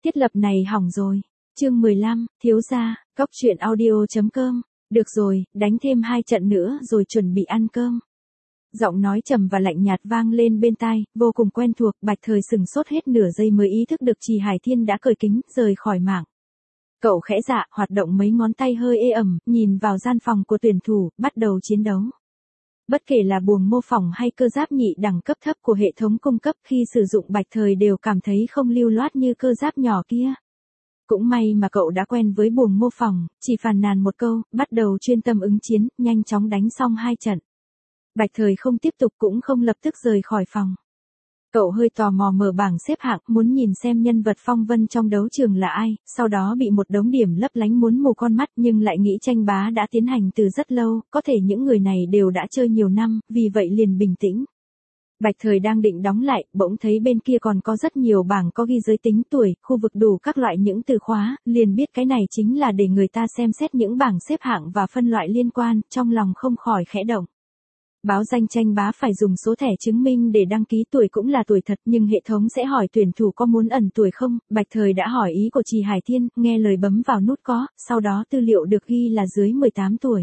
Thiết lập này hỏng rồi. Chương 15, thiếu gia, cóc truyện audio.com. Được rồi, đánh thêm 2 trận nữa rồi chuẩn bị ăn cơm. Giọng nói trầm và lạnh nhạt vang lên bên tai, vô cùng quen thuộc. Bạch Thời sừng sốt hết nửa giây mới ý thức được Trì Hải Thiên đã cởi kính, rời khỏi mạng. Cậu khẽ dạ, hoạt động mấy ngón tay hơi ê ẩm, nhìn vào gian phòng của tuyển thủ, bắt đầu chiến đấu. Bất kể là buồng mô phỏng hay cơ giáp nhị đẳng cấp thấp của hệ thống cung cấp, khi sử dụng Bạch Thời đều cảm thấy không lưu loát như cơ giáp nhỏ kia. Cũng may mà cậu đã quen với buồng mô phỏng, chỉ phàn nàn một câu, bắt đầu chuyên tâm ứng chiến, nhanh chóng đánh xong 2 trận. Bạch Thời không tiếp tục cũng không lập tức rời khỏi phòng. Cậu hơi tò mò mở bảng xếp hạng, muốn nhìn xem nhân vật phong vân trong đấu trường là ai, sau đó bị một đống điểm lấp lánh muốn mù con mắt, nhưng lại nghĩ tranh bá đã tiến hành từ rất lâu, có thể những người này đều đã chơi nhiều năm, vì vậy liền bình tĩnh. Bạch Thời đang định đóng lại, bỗng thấy bên kia còn có rất nhiều bảng có ghi giới tính tuổi, khu vực đủ các loại những từ khóa, liền biết cái này chính là để người ta xem xét những bảng xếp hạng và phân loại liên quan, trong lòng không khỏi khẽ động. Báo danh tranh bá phải dùng số thẻ chứng minh để đăng ký tuổi cũng là tuổi thật, nhưng hệ thống sẽ hỏi tuyển thủ có muốn ẩn tuổi không. Bạch Thời đã hỏi ý của Trì Hải Thiên, nghe lời bấm vào nút có, sau đó tư liệu được ghi là dưới 18 tuổi.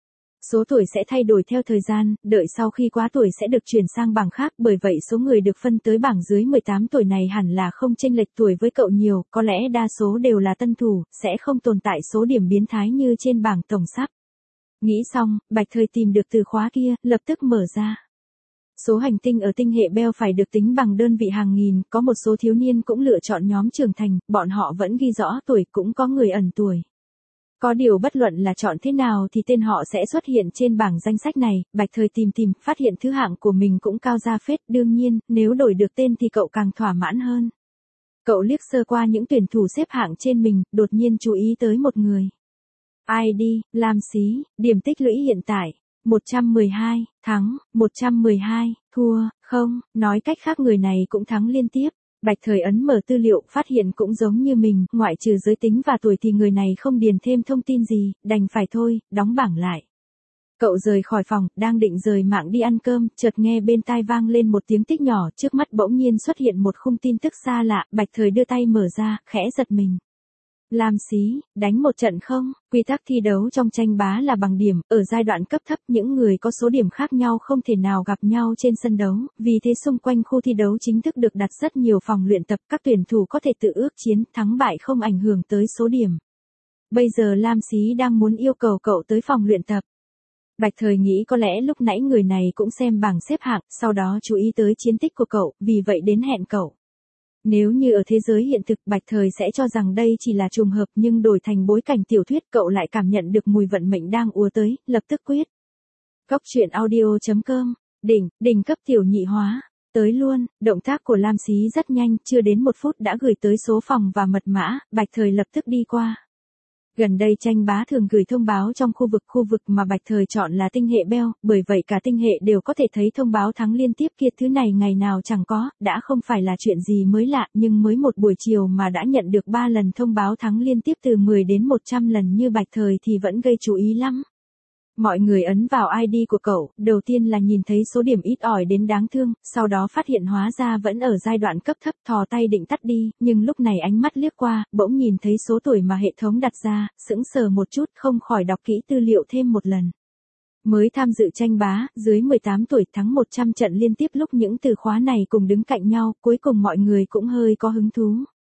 Số tuổi sẽ thay đổi theo thời gian, đợi sau khi quá tuổi sẽ được chuyển sang bảng khác, bởi vậy số người được phân tới bảng dưới 18 tuổi này hẳn là không chênh lệch tuổi với cậu nhiều, có lẽ đa số đều là tân thủ, sẽ không tồn tại số điểm biến thái như trên bảng tổng sắp. Nghĩ xong, Bạch Thời tìm được từ khóa kia, lập tức mở ra. Số hành tinh ở tinh hệ Bell phải được tính bằng đơn vị hàng nghìn, có một số thiếu niên cũng lựa chọn nhóm trưởng thành, bọn họ vẫn ghi rõ tuổi, cũng có người ẩn tuổi. Có điều bất luận là chọn thế nào thì tên họ sẽ xuất hiện trên bảng danh sách này. Bạch Thời tìm, phát hiện thứ hạng của mình cũng cao ra phết, đương nhiên, nếu đổi được tên thì cậu càng thỏa mãn hơn. Cậu liếc sơ qua những tuyển thủ xếp hạng trên mình, đột nhiên chú ý tới một người. ID, Lam Xí, điểm tích lũy hiện tại, 112, thắng, 112, thua, không, nói cách khác người này cũng thắng liên tiếp. Bạch Thời ấn mở tư liệu, phát hiện cũng giống như mình, ngoại trừ giới tính và tuổi thì người này không điền thêm thông tin gì, đành phải thôi, đóng bảng lại. Cậu rời khỏi phòng, đang định rời mạng đi ăn cơm, chợt nghe bên tai vang lên một tiếng tích nhỏ, trước mắt bỗng nhiên xuất hiện một khung tin tức xa lạ. Bạch Thời đưa tay mở ra, khẽ giật mình. Lam Xí, đánh một trận không? Quy tắc thi đấu trong tranh bá là bằng điểm, ở giai đoạn cấp thấp những người có số điểm khác nhau không thể nào gặp nhau trên sân đấu, vì thế xung quanh khu thi đấu chính thức được đặt rất nhiều phòng luyện tập, các tuyển thủ có thể tự ước chiến, thắng bại không ảnh hưởng tới số điểm. Bây giờ Lam Xí đang muốn yêu cầu cậu tới phòng luyện tập. Bạch Thời nghĩ có lẽ lúc nãy người này cũng xem bảng xếp hạng, sau đó chú ý tới chiến tích của cậu, vì vậy đến hẹn cậu. Nếu như ở thế giới hiện thực, Bạch Thời sẽ cho rằng đây chỉ là trùng hợp, nhưng đổi thành bối cảnh tiểu thuyết cậu lại cảm nhận được mùi vận mệnh đang ùa tới, lập tức quyết. Cóc truyện audio.com, đỉnh cấp tiểu nhị hóa, tới luôn. Động tác của Lam Xí rất nhanh, chưa đến 1 phút đã gửi tới số phòng và mật mã. Bạch Thời lập tức đi qua. Gần đây tranh bá thường gửi thông báo trong khu vực mà Bạch Thời chọn là tinh hệ Bell, bởi vậy cả tinh hệ đều có thể thấy thông báo thắng liên tiếp kia, thứ này ngày nào chẳng có, đã không phải là chuyện gì mới lạ, nhưng mới một buổi chiều mà đã nhận được 3 lần thông báo thắng liên tiếp từ 10 đến 100 lần như Bạch Thời thì vẫn gây chú ý lắm. Mọi người ấn vào ID của cậu, đầu tiên là nhìn thấy số điểm ít ỏi đến đáng thương, sau đó phát hiện hóa ra vẫn ở giai đoạn cấp thấp, thò tay định tắt đi, nhưng lúc này ánh mắt liếc qua, bỗng nhìn thấy số tuổi mà hệ thống đặt ra, sững sờ một chút, không khỏi đọc kỹ tư liệu thêm một lần. Mới tham dự tranh bá, dưới 18 tuổi thắng 100 trận liên tiếp, lúc những từ khóa này cùng đứng cạnh nhau, cuối cùng mọi người cũng hơi có hứng thú.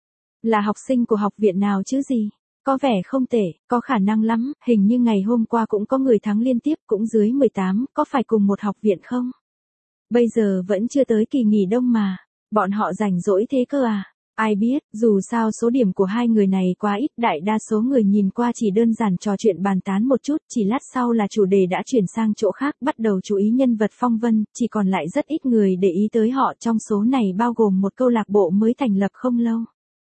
Là học sinh của học viện nào chứ gì? Có vẻ không tệ, có khả năng lắm, hình như ngày hôm qua cũng có người thắng liên tiếp, cũng dưới 18, có phải cùng một học viện không? Bây giờ vẫn chưa tới kỳ nghỉ đông mà, bọn họ rảnh rỗi thế cơ à? Ai biết, dù sao số điểm của hai người này quá ít, đại đa số người nhìn qua chỉ đơn giản trò chuyện bàn tán một chút, chỉ lát sau là chủ đề đã chuyển sang chỗ khác, bắt đầu chú ý nhân vật phong vân, chỉ còn lại rất ít người để ý tới họ, trong số này bao gồm một câu lạc bộ mới thành lập không lâu.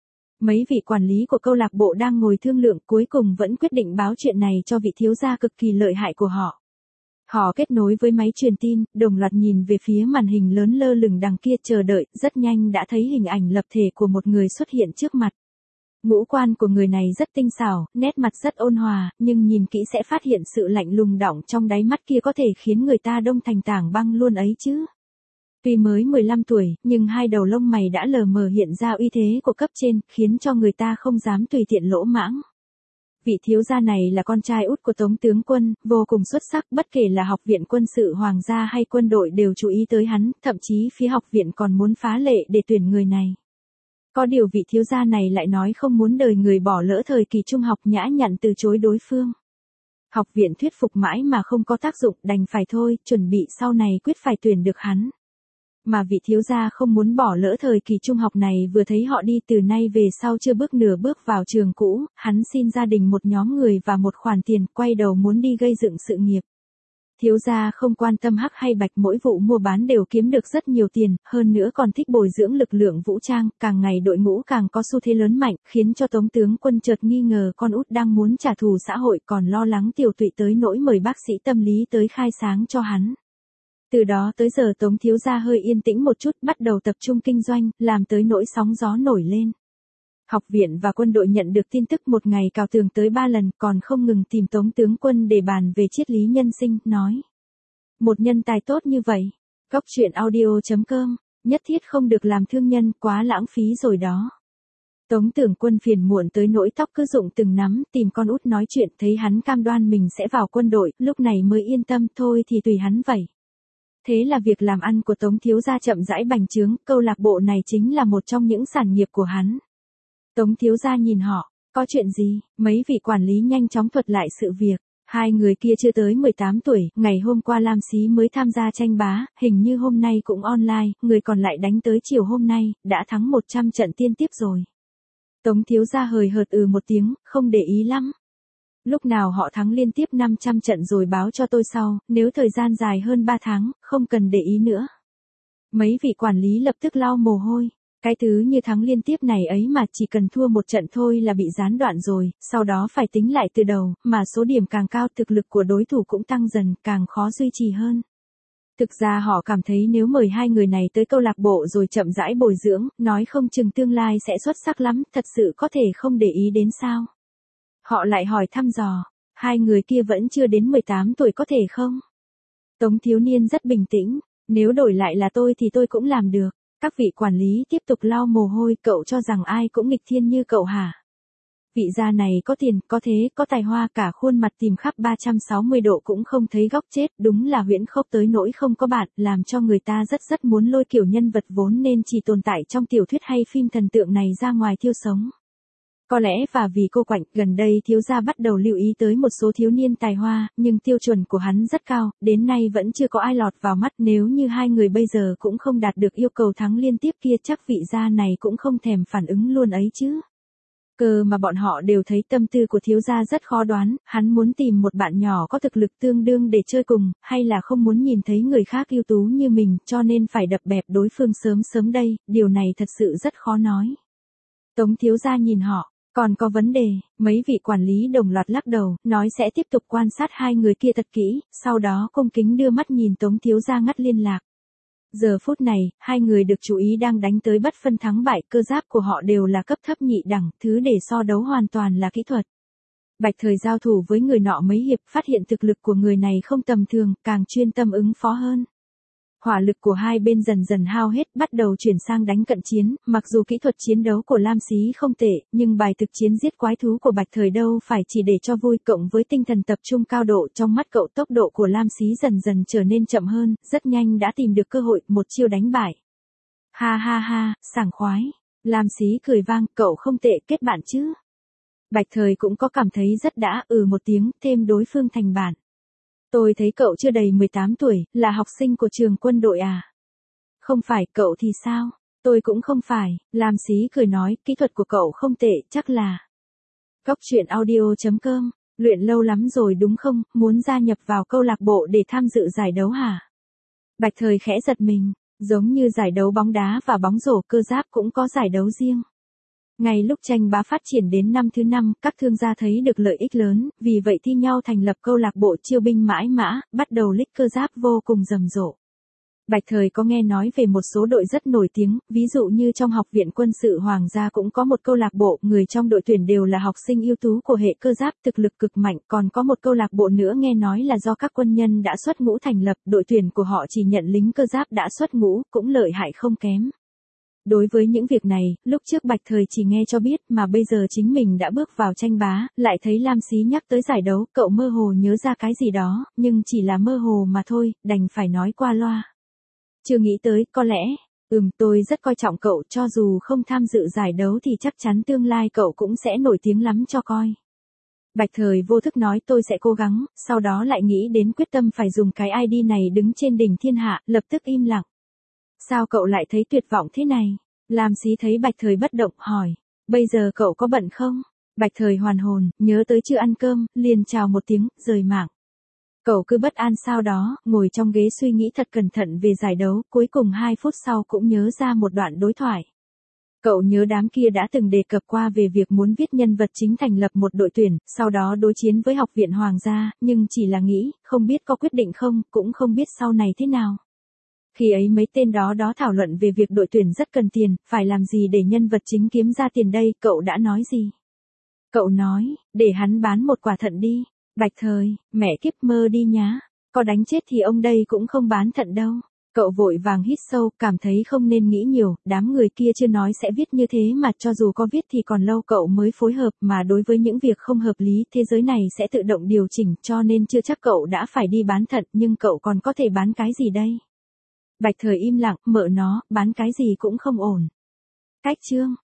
Mấy vị quản lý của câu lạc bộ đang ngồi thương lượng, cuối cùng vẫn quyết định báo chuyện này cho vị thiếu gia cực kỳ lợi hại của họ. Họ kết nối với máy truyền tin, đồng loạt nhìn về phía màn hình lớn lơ lửng đằng kia, chờ đợi, rất nhanh đã thấy hình ảnh lập thể của một người xuất hiện trước mặt. Ngũ quan của người này rất tinh xảo, nét mặt rất ôn hòa, nhưng nhìn kỹ sẽ phát hiện sự lạnh lùng đọng trong đáy mắt kia có thể khiến người ta đông thành tảng băng luôn ấy chứ. Tuy mới 15 tuổi, nhưng hai đầu lông mày đã lờ mờ hiện ra uy thế của cấp trên, khiến cho người ta không dám tùy tiện lỗ mãng. Vị thiếu gia này là con trai út của Tống tướng quân, vô cùng xuất sắc, bất kể là học viện quân sự hoàng gia hay quân đội đều chú ý tới hắn, thậm chí phía học viện còn muốn phá lệ để tuyển người này. Có điều vị thiếu gia này lại nói không muốn đời người bỏ lỡ thời kỳ trung học, nhã nhặn từ chối đối phương. Học viện thuyết phục mãi mà không có tác dụng, đành phải thôi, chuẩn bị sau này quyết phải tuyển được hắn. Mà vị thiếu gia không muốn bỏ lỡ thời kỳ trung học này, vừa thấy họ đi từ nay về sau chưa bước nửa bước vào trường cũ, hắn xin gia đình một nhóm người và một khoản tiền, quay đầu muốn đi gây dựng sự nghiệp. Thiếu gia không quan tâm hắc hay bạch, mỗi vụ mua bán đều kiếm được rất nhiều tiền, hơn nữa còn thích bồi dưỡng lực lượng vũ trang, càng ngày đội ngũ càng có xu thế lớn mạnh, khiến cho Tống tướng quân chợt nghi ngờ con út đang muốn trả thù xã hội, còn lo lắng Tiểu Tụy tới nỗi mời bác sĩ tâm lý tới khai sáng cho hắn. Từ đó tới giờ Tống thiếu gia hơi yên tĩnh một chút, bắt đầu tập trung kinh doanh, làm tới nỗi sóng gió nổi lên. Học viện và quân đội nhận được tin tức một ngày cào tường tới 3 lần, còn không ngừng tìm Tống tướng quân để bàn về triết lý nhân sinh, nói. Một nhân tài tốt như vậy, Góc truyện audio.com, nhất thiết không được làm thương nhân, quá lãng phí rồi đó. Tống tướng quân phiền muộn tới nỗi tóc cứ rụng từng nắm, tìm con út nói chuyện, thấy hắn cam đoan mình sẽ vào quân đội, lúc này mới yên tâm, thôi thì tùy hắn vậy. Thế là việc làm ăn của Tống thiếu gia chậm rãi bành trướng, câu lạc bộ này chính là một trong những sản nghiệp của hắn. Tống thiếu gia nhìn họ, có chuyện gì? Mấy vị quản lý nhanh chóng thuật lại sự việc. Hai người kia chưa tới 18 tuổi, ngày hôm qua Lam Xí mới tham gia tranh bá, hình như hôm nay cũng online, người còn lại đánh tới chiều hôm nay, đã thắng 100 trận liên tiếp rồi. Tống thiếu gia hời hợt một tiếng, không để ý lắm. Lúc nào họ thắng liên tiếp 500 trận rồi báo cho tôi sau, nếu thời gian dài hơn 3 tháng, không cần để ý nữa. Mấy vị quản lý lập tức lau mồ hôi. Cái thứ như thắng liên tiếp này ấy mà chỉ cần thua một trận thôi là bị gián đoạn rồi, sau đó phải tính lại từ đầu, mà số điểm càng cao thực lực của đối thủ cũng tăng dần, càng khó duy trì hơn. Thực ra họ cảm thấy nếu mời hai người này tới câu lạc bộ rồi chậm rãi bồi dưỡng, nói không chừng tương lai sẽ xuất sắc lắm, thật sự có thể không để ý đến sao. Họ lại hỏi thăm dò, hai người kia vẫn chưa đến 18 tuổi có thể không? Tống thiếu niên rất bình tĩnh, nếu đổi lại là tôi thì tôi cũng làm được. Các vị quản lý tiếp tục lau mồ hôi, cậu cho rằng ai cũng nghịch thiên như cậu hả? Vị gia này có tiền, có thế, có tài hoa, cả khuôn mặt tìm khắp 360 độ cũng không thấy góc chết, đúng là huyễn khốc tới nỗi không có bạn, làm cho người ta rất muốn lôi kiểu nhân vật vốn nên chỉ tồn tại trong tiểu thuyết hay phim thần tượng này ra ngoài thiêu sống. Có lẽ và vì cô Quạnh, gần đây thiếu gia bắt đầu lưu ý tới một số thiếu niên tài hoa, nhưng tiêu chuẩn của hắn rất cao, đến nay vẫn chưa có ai lọt vào mắt, nếu như hai người bây giờ cũng không đạt được yêu cầu thắng liên tiếp kia chắc vị gia này cũng không thèm phản ứng luôn ấy chứ. Cơ mà bọn họ đều thấy tâm tư của thiếu gia rất khó đoán, hắn muốn tìm một bạn nhỏ có thực lực tương đương để chơi cùng, hay là không muốn nhìn thấy người khác ưu tú như mình, cho nên phải đập bẹp đối phương sớm đây, điều này thật sự rất khó nói. Tống thiếu gia nhìn họ. Còn có vấn đề, mấy vị quản lý đồng loạt lắc đầu, nói sẽ tiếp tục quan sát hai người kia thật kỹ, sau đó cung kính đưa mắt nhìn Tống thiếu gia ngắt liên lạc. Giờ phút này, hai người được chú ý đang đánh tới bất phân thắng bại, cơ giáp của họ đều là cấp thấp nhị đẳng, thứ để so đấu hoàn toàn là kỹ thuật. Bạch Thời giao thủ với người nọ mấy hiệp, phát hiện thực lực của người này không tầm thường, càng chuyên tâm ứng phó hơn. Hỏa lực của hai bên dần hao hết, bắt đầu chuyển sang đánh cận chiến, mặc dù kỹ thuật chiến đấu của Lam Xí không tệ, nhưng bài thực chiến giết quái thú của Bạch Thời đâu phải chỉ để cho vui, cộng với tinh thần tập trung cao độ, trong mắt cậu tốc độ của Lam Xí dần trở nên chậm hơn, rất nhanh đã tìm được cơ hội, một chiêu đánh bại. Ha, sảng khoái. Lam Xí cười vang, cậu không tệ, kết bạn chứ. Bạch Thời cũng có cảm thấy rất đã, một tiếng, thêm đối phương thành bạn. Tôi thấy cậu chưa đầy 18 tuổi, là học sinh của trường quân đội à? Không phải, cậu thì sao? Tôi cũng không phải, Lam Xí cười nói, kỹ thuật của cậu không tệ, chắc là. Góc truyện audio.com, luyện lâu lắm rồi đúng không, muốn gia nhập vào câu lạc bộ để tham dự giải đấu hả? Bạch Thời khẽ giật mình, giống như giải đấu bóng đá và bóng rổ, cơ giáp cũng có giải đấu riêng. Ngay lúc tranh bá phát triển đến năm thứ 5, các thương gia thấy được lợi ích lớn, vì vậy thi nhau thành lập câu lạc bộ chiêu binh mãi mã, bắt đầu lích cơ giáp vô cùng rầm rộ. Bạch Thời có nghe nói về một số đội rất nổi tiếng, ví dụ như trong Học viện Quân sự Hoàng gia cũng có một câu lạc bộ, người trong đội tuyển đều là học sinh ưu tú của hệ cơ giáp, thực lực cực mạnh, còn có một câu lạc bộ nữa nghe nói là do các quân nhân đã xuất ngũ thành lập, đội tuyển của họ chỉ nhận lính cơ giáp đã xuất ngũ, cũng lợi hại không kém. Đối với những việc này, lúc trước Bạch Thời chỉ nghe cho biết mà bây giờ chính mình đã bước vào tranh bá, lại thấy Lam Xí nhắc tới giải đấu, cậu mơ hồ nhớ ra cái gì đó, nhưng chỉ là mơ hồ mà thôi, đành phải nói qua loa. Chưa nghĩ tới, có lẽ, tôi rất coi trọng cậu, cho dù không tham dự giải đấu thì chắc chắn tương lai cậu cũng sẽ nổi tiếng lắm cho coi. Bạch Thời vô thức nói tôi sẽ cố gắng, sau đó lại nghĩ đến quyết tâm phải dùng cái ID này đứng trên đỉnh thiên hạ, lập tức im lặng. Sao cậu lại thấy tuyệt vọng thế này? Lam Xí thấy Bạch Thời bất động, hỏi, bây giờ cậu có bận không? Bạch Thời hoàn hồn, nhớ tới chưa ăn cơm, liền chào một tiếng, rời mạng. Cậu cứ bất an sao đó, ngồi trong ghế suy nghĩ thật cẩn thận về giải đấu, cuối cùng 2 phút sau cũng nhớ ra một đoạn đối thoại. Cậu nhớ đám kia đã từng đề cập qua về việc muốn viết nhân vật chính thành lập một đội tuyển, sau đó đối chiến với Học viện Hoàng gia, nhưng chỉ là nghĩ, không biết có quyết định không, cũng không biết sau này thế nào. Khi ấy mấy tên đó thảo luận về việc đội tuyển rất cần tiền, phải làm gì để nhân vật chính kiếm ra tiền đây, cậu đã nói gì? Cậu nói, để hắn bán một quả thận đi. Bạch Thời, mẹ kiếp mơ đi nhá, có đánh chết thì ông đây cũng không bán thận đâu. Cậu vội vàng hít sâu, cảm thấy không nên nghĩ nhiều, đám người kia chưa nói sẽ viết như thế mà cho dù có viết thì còn lâu cậu mới phối hợp, mà đối với những việc không hợp lý thế giới này sẽ tự động điều chỉnh, cho nên chưa chắc cậu đã phải đi bán thận, nhưng cậu còn có thể bán cái gì đây? Bạch Thời im lặng, mợ nó, bán cái gì cũng không ổn. Cách chương